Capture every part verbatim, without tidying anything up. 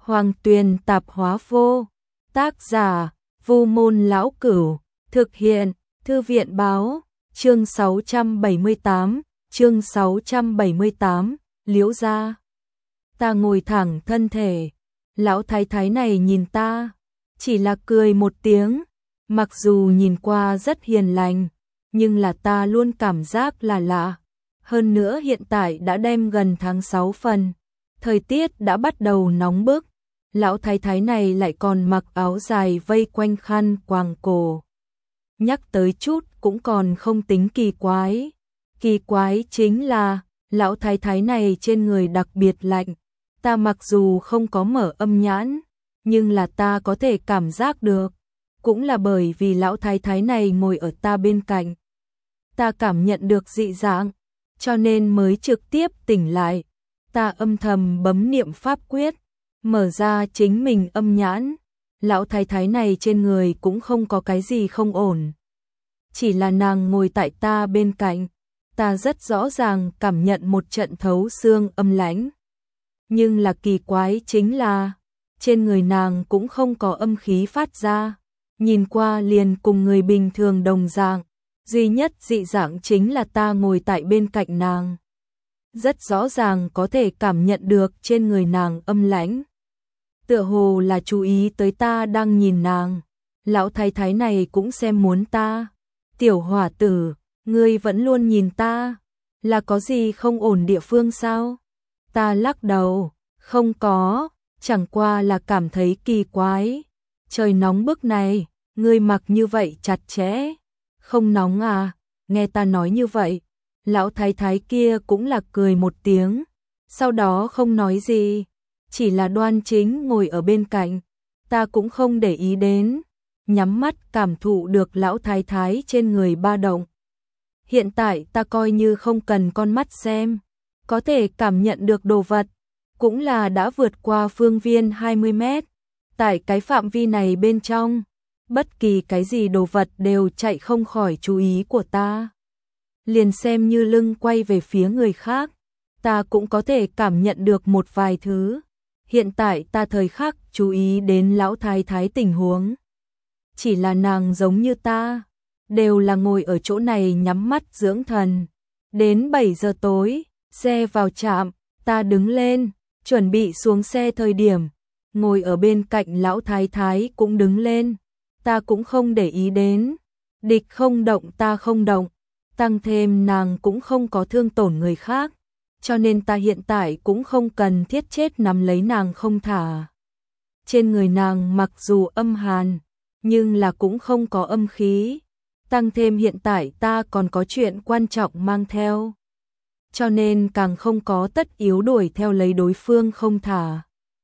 Hoàng Tuyền Tạp Hóa Vô. Tác giả: Vu Môn Lão Cửu. Thực hiện: Thư viện Báo. Chương sáu trăm bảy mươi tám. Chương sáu trăm bảy mươi tám. Liễu gia. Ta ngồi thẳng thân thể. Lão thái thái này nhìn ta, chỉ là cười một tiếng. Mặc dù nhìn qua rất hiền lành, nhưng là ta luôn cảm giác là lạ. Hơn nữa hiện tại đã đem gần tháng sáu phần, thời tiết đã bắt đầu nóng bức. Lão thái thái này lại còn mặc áo dài vây quanh khăn quàng cổ. Nhắc tới chút cũng còn không tính kỳ quái. Kỳ quái chính là lão thái thái này trên người đặc biệt lạnh. Ta mặc dù không có mở âm nhãn, nhưng là ta có thể cảm giác được. Cũng là bởi vì lão thái thái này ngồi ở ta bên cạnh, ta cảm nhận được dị dạng, cho nên mới trực tiếp tỉnh lại. Ta âm thầm bấm niệm pháp quyết, mở ra chính mình âm nhãn. Lão thái thái này trên người cũng không có cái gì không ổn, chỉ là nàng ngồi tại ta bên cạnh, ta rất rõ ràng cảm nhận một trận thấu xương âm lãnh. Nhưng là kỳ quái chính là trên người nàng cũng không có âm khí phát ra, nhìn qua liền cùng người bình thường đồng dạng. Duy nhất dị dạng chính là ta ngồi tại bên cạnh nàng, rất rõ ràng có thể cảm nhận được trên người nàng âm lãnh, tựa hồ là chú ý tới ta đang nhìn nàng. Lão thái thái này cũng xem muốn ta. Tiểu hỏa tử, ngươi vẫn luôn nhìn ta, là có gì không ổn địa phương sao? Ta lắc đầu, không có, chẳng qua là cảm thấy kỳ quái. Trời nóng bức này, ngươi mặc như vậy chặt chẽ, không nóng à? Nghe ta nói như vậy, lão thái thái kia cũng là cười một tiếng, sau đó không nói gì, chỉ là đoan chính ngồi ở bên cạnh. Ta cũng không để ý đến, nhắm mắt cảm thụ được lão thái thái trên người ba động. Hiện tại ta coi như không cần con mắt xem, có thể cảm nhận được đồ vật, cũng là đã vượt qua phương viên hai mươi mét. Tại cái phạm vi này bên trong, bất kỳ cái gì đồ vật đều chạy không khỏi chú ý của ta. Liền xem như lưng quay về phía người khác, ta cũng có thể cảm nhận được một vài thứ. Hiện tại ta thời khắc chú ý đến lão thái thái tình huống. Chỉ là nàng giống như ta, đều là ngồi ở chỗ này nhắm mắt dưỡng thần. Đến bảy giờ tối, xe vào trạm, ta đứng lên, chuẩn bị xuống xe thời điểm, ngồi ở bên cạnh lão thái thái cũng đứng lên. Ta cũng không để ý đến, địch không động ta không động, tăng thêm nàng cũng không có thương tổn người khác, cho nên ta hiện tại cũng không cần thiết chết nắm lấy nàng không thả. Trên người nàng mặc dù âm hàn, nhưng là cũng không có âm khí, tăng thêm hiện tại ta còn có chuyện quan trọng mang theo, cho nên càng không có tất yếu đuổi theo lấy đối phương không thả.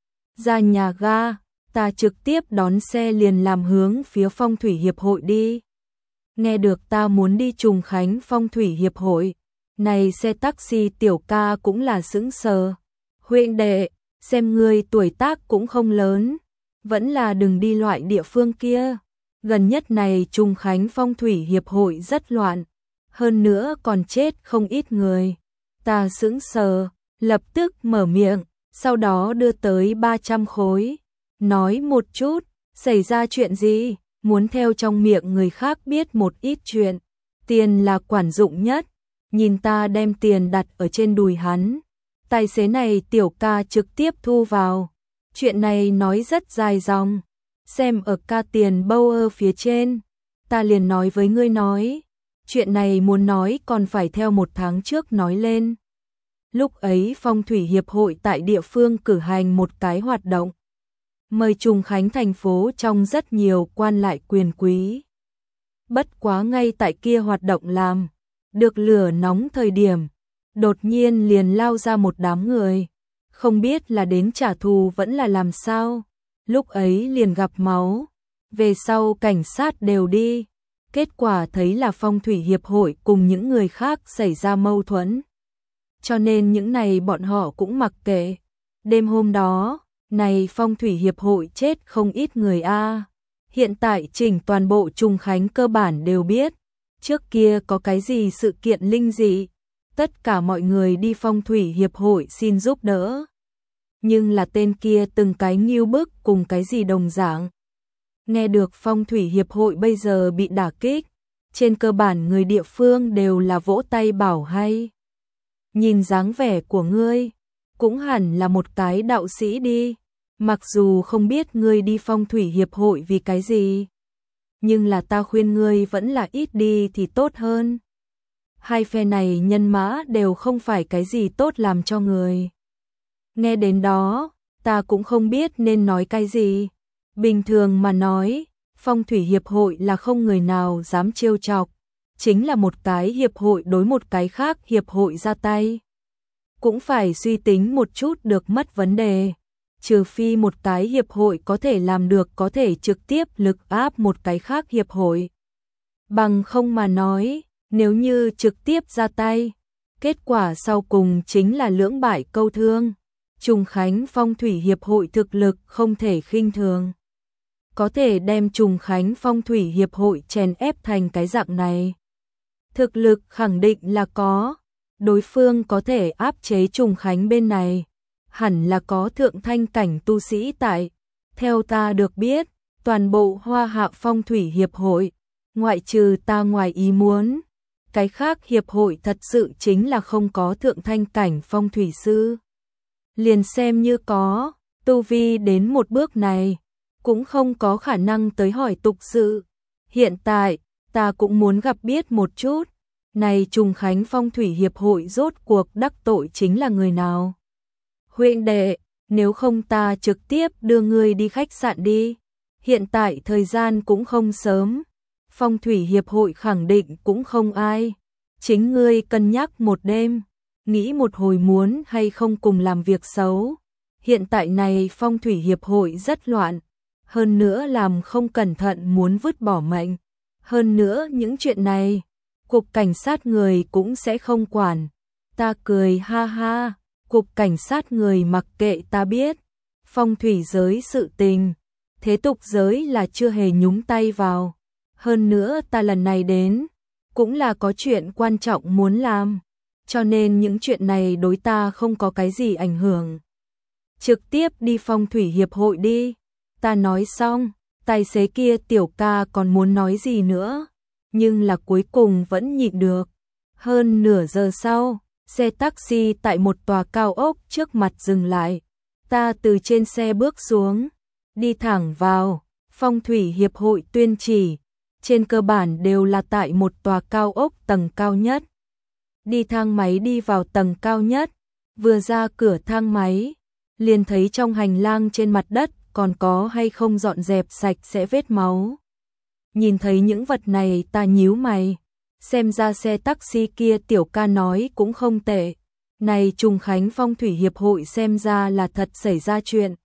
Ra nhà ga, ta trực tiếp đón xe liền làm hướng phía Phong thủy hiệp hội đi. Nghe được ta muốn đi Trùng Khánh Phong thủy hiệp hội, này xe taxi tiểu ca cũng là sững sờ. Huynh đệ, xem ngươi tuổi tác cũng không lớn, vẫn là đừng đi loại địa phương kia. Gần nhất này Trùng Khánh Phong thủy hiệp hội rất loạn, hơn nữa còn chết không ít người. Ta sững sờ, lập tức mở miệng, sau đó đưa tới ba trăm khối. Nói một chút, xảy ra chuyện gì, muốn theo trong miệng người khác biết một ít chuyện. Tiền là quản dụng nhất. Nhìn ta đem tiền đặt ở trên đùi hắn, tài xế này tiểu ca trực tiếp thu vào. Chuyện này nói rất dài dòng, xem ở ca tiền bâu ơ phía trên. Ta liền nói với ngươi nói, chuyện này muốn nói còn phải theo một tháng trước nói lên. Lúc ấy Phong thủy hiệp hội tại địa phương cử hành một cái hoạt động, mời Trùng Khánh thành phố trong rất nhiều quan lại quyền quý. Bất quá ngay tại kia hoạt động làm được lửa nóng thời điểm, đột nhiên liền lao ra một đám người, không biết là đến trả thù vẫn là làm sao. Lúc ấy liền gặp máu, về sau cảnh sát đều đi, kết quả thấy là Phong thủy hiệp hội cùng những người khác xảy ra mâu thuẫn, cho nên những này bọn họ cũng mặc kệ. Đêm hôm đó, này Phong thủy hiệp hội chết không ít người a. Hiện tại chỉnh toàn bộ Trùng Khánh cơ bản đều biết, trước kia có cái gì sự kiện linh dị, tất cả mọi người đi Phong thủy hiệp hội xin giúp đỡ. nhưng là tên kia từng cái nghiêu bức cùng cái gì đồng dạng. Nghe được phong thủy hiệp hội bây giờ bị đả kích, trên cơ bản người địa phương đều là vỗ tay bảo hay. Nhìn dáng vẻ của ngươi, cũng hẳn là một cái đạo sĩ đi, mặc dù không biết ngươi đi phong thủy hiệp hội vì cái gì, nhưng là ta khuyên ngươi vẫn là ít đi thì tốt hơn. Hai phe này nhân mã đều không phải cái gì tốt làm cho người. Nghe đến đó, ta cũng không biết nên nói cái gì. Bình thường mà nói, phong thủy hiệp hội là không người nào dám trêu chọc, chính là một cái hiệp hội đối một cái khác hiệp hội ra tay. Cũng phải suy tính một chút được mất vấn đề, trừ phi một cái hiệp hội có thể làm được có thể trực tiếp lực áp một cái khác hiệp hội. Bằng không mà nói, nếu như trực tiếp ra tay, kết quả sau cùng chính là lưỡng bại câu thương. Trùng Khánh Phong thủy hiệp hội thực lực không thể khinh thường. Có thể đem Trùng Khánh Phong thủy hiệp hội chèn ép thành cái dạng này. Thực lực khẳng định là có, đối phương có thể áp chế Trùng Khánh bên này, hẳn là có thượng thanh cảnh tu sĩ tại. Theo ta được biết, toàn bộ Hoa Hạ Phong thủy hiệp hội, ngoại trừ ta ngoài ý muốn, cái khác hiệp hội thật sự chính là không có thượng thanh cảnh phong thủy sư. Liền xem như có, tu vi đến một bước này, cũng không có khả năng tới hỏi tục sự. Hiện tại, ta cũng muốn gặp biết một chút, này Trùng Khánh Phong thủy hiệp hội rốt cuộc đắc tội chính là người nào. Huynh đệ, nếu không ta trực tiếp đưa ngươi đi khách sạn đi. Hiện tại thời gian cũng không sớm, phong thủy hiệp hội khẳng định cũng không ai. Chính ngươi cân nhắc một đêm, nghĩ một hồi muốn hay không cùng làm việc xấu. Hiện tại này phong thủy hiệp hội rất loạn, hơn nữa làm không cẩn thận muốn vứt bỏ mệnh. Hơn nữa những chuyện này, cục cảnh sát người cũng sẽ không quản. Ta cười ha ha, cục cảnh sát người mặc kệ ta biết. Phong thủy giới sự tình, thế tục giới là chưa hề nhúng tay vào. Hơn nữa ta lần này đến, cũng là có chuyện quan trọng muốn làm, cho nên những chuyện này đối ta không có cái gì ảnh hưởng. Trực tiếp đi phong thủy hiệp hội đi. Ta nói xong, tài xế kia tiểu ca còn muốn nói gì nữa, nhưng là cuối cùng vẫn nhịn được. Hơn nửa giờ sau, xe taxi tại một tòa cao ốc trước mặt dừng lại. Ta từ trên xe bước xuống, đi thẳng vào phong thủy hiệp hội tuyên chỉ. Trên cơ bản đều là tại một tòa cao ốc tầng cao nhất. Đi thang máy đi vào tầng cao nhất, vừa ra cửa thang máy, liền thấy trong hành lang trên mặt đất còn có hay không dọn dẹp sạch sẽ vết máu. Nhìn thấy những vật này ta nhíu mày, xem ra xe taxi kia tiểu ca nói cũng không tệ. Này Trùng Khánh Phong thủy hiệp hội xem ra là thật xảy ra chuyện.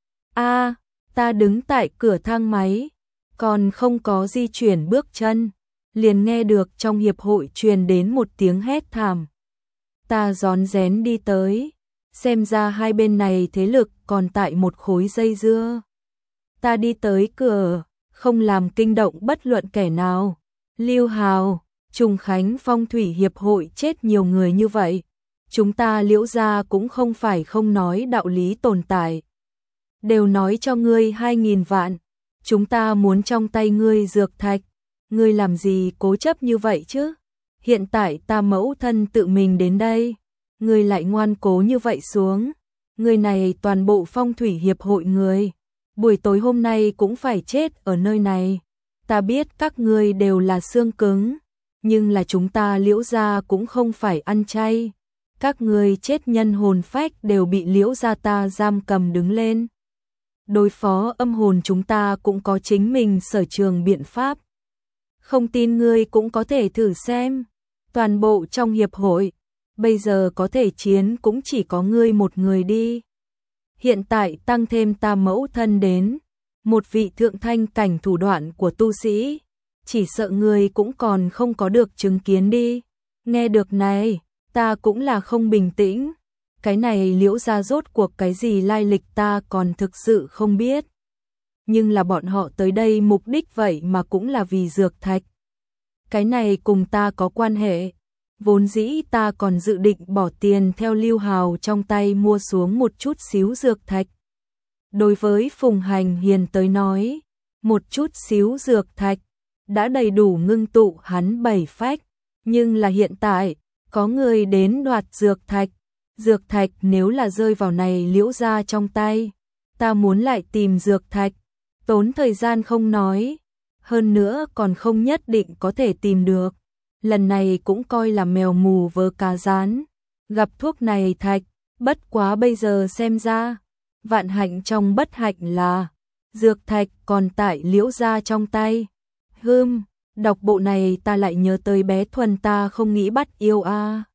A, ta đứng tại cửa thang máy, còn không có di chuyển bước chân, liền nghe được trong hiệp hội truyền đến một tiếng hét thảm. Ta rón rén đi tới, xem ra hai bên này thế lực còn tại một khối dây dưa. Ta đi tới cửa, không làm kinh động bất luận kẻ nào. Lưu Hào, Trùng Khánh Phong thủy hiệp hội chết nhiều người như vậy, chúng ta Liễu gia cũng không phải không nói đạo lý tồn tại. Đều nói cho ngươi hai nghìn vạn, chúng ta muốn trong tay ngươi dược thạch, ngươi làm gì cố chấp như vậy chứ? Hiện tại ta mẫu thân tự mình đến đây, ngươi lại ngoan cố như vậy xuống. Người này toàn bộ phong thủy hiệp hội người, buổi tối hôm nay cũng phải chết ở nơi này. Ta biết các ngươi đều là xương cứng, nhưng là chúng ta Liễu gia cũng không phải ăn chay. Các ngươi chết nhân hồn phách đều bị Liễu gia ta giam cầm đứng lên. Đối phó âm hồn chúng ta cũng có chính mình sở trường biện pháp. Không tin ngươi cũng có thể thử xem. Toàn bộ trong hiệp hội, bây giờ có thể chiến cũng chỉ có ngươi một người đi. Hiện tại tăng thêm ta mẫu thân đến, một vị thượng thanh cảnh thủ đoạn của tu sĩ, chỉ sợ ngươi cũng còn không có được chứng kiến đi. Nghe được này, ta cũng là không bình tĩnh. Cái này Liễu gia rốt cuộc cái gì lai lịch ta còn thực sự không biết. Nhưng là bọn họ tới đây mục đích vậy mà cũng là vì dược thạch. Cái này cùng ta có quan hệ. vốn dĩ ta còn dự định bỏ tiền theo Lưu Hào trong tay mua xuống một chút xíu dược thạch. Đối với Phùng Hành Hiền tới nói, một chút xíu dược thạch đã đầy đủ ngưng tụ hắn bảy phách, nhưng là hiện tại, có người đến đoạt dược thạch, dược thạch nếu là rơi vào này Liễu gia trong tay, ta muốn lại tìm dược thạch, tốn thời gian không nói, hơn nữa còn không nhất định có thể tìm được. Lần này cũng coi là mèo mù vớ cá rán, gặp thuốc này thạch, bất quá bây giờ xem ra, vạn hạnh trong bất hạnh là, dược thạch còn tại Liễu gia trong tay. Hưm, đọc bộ này ta lại nhớ tới bé Thuần ta không nghĩ bắt yêu a. À.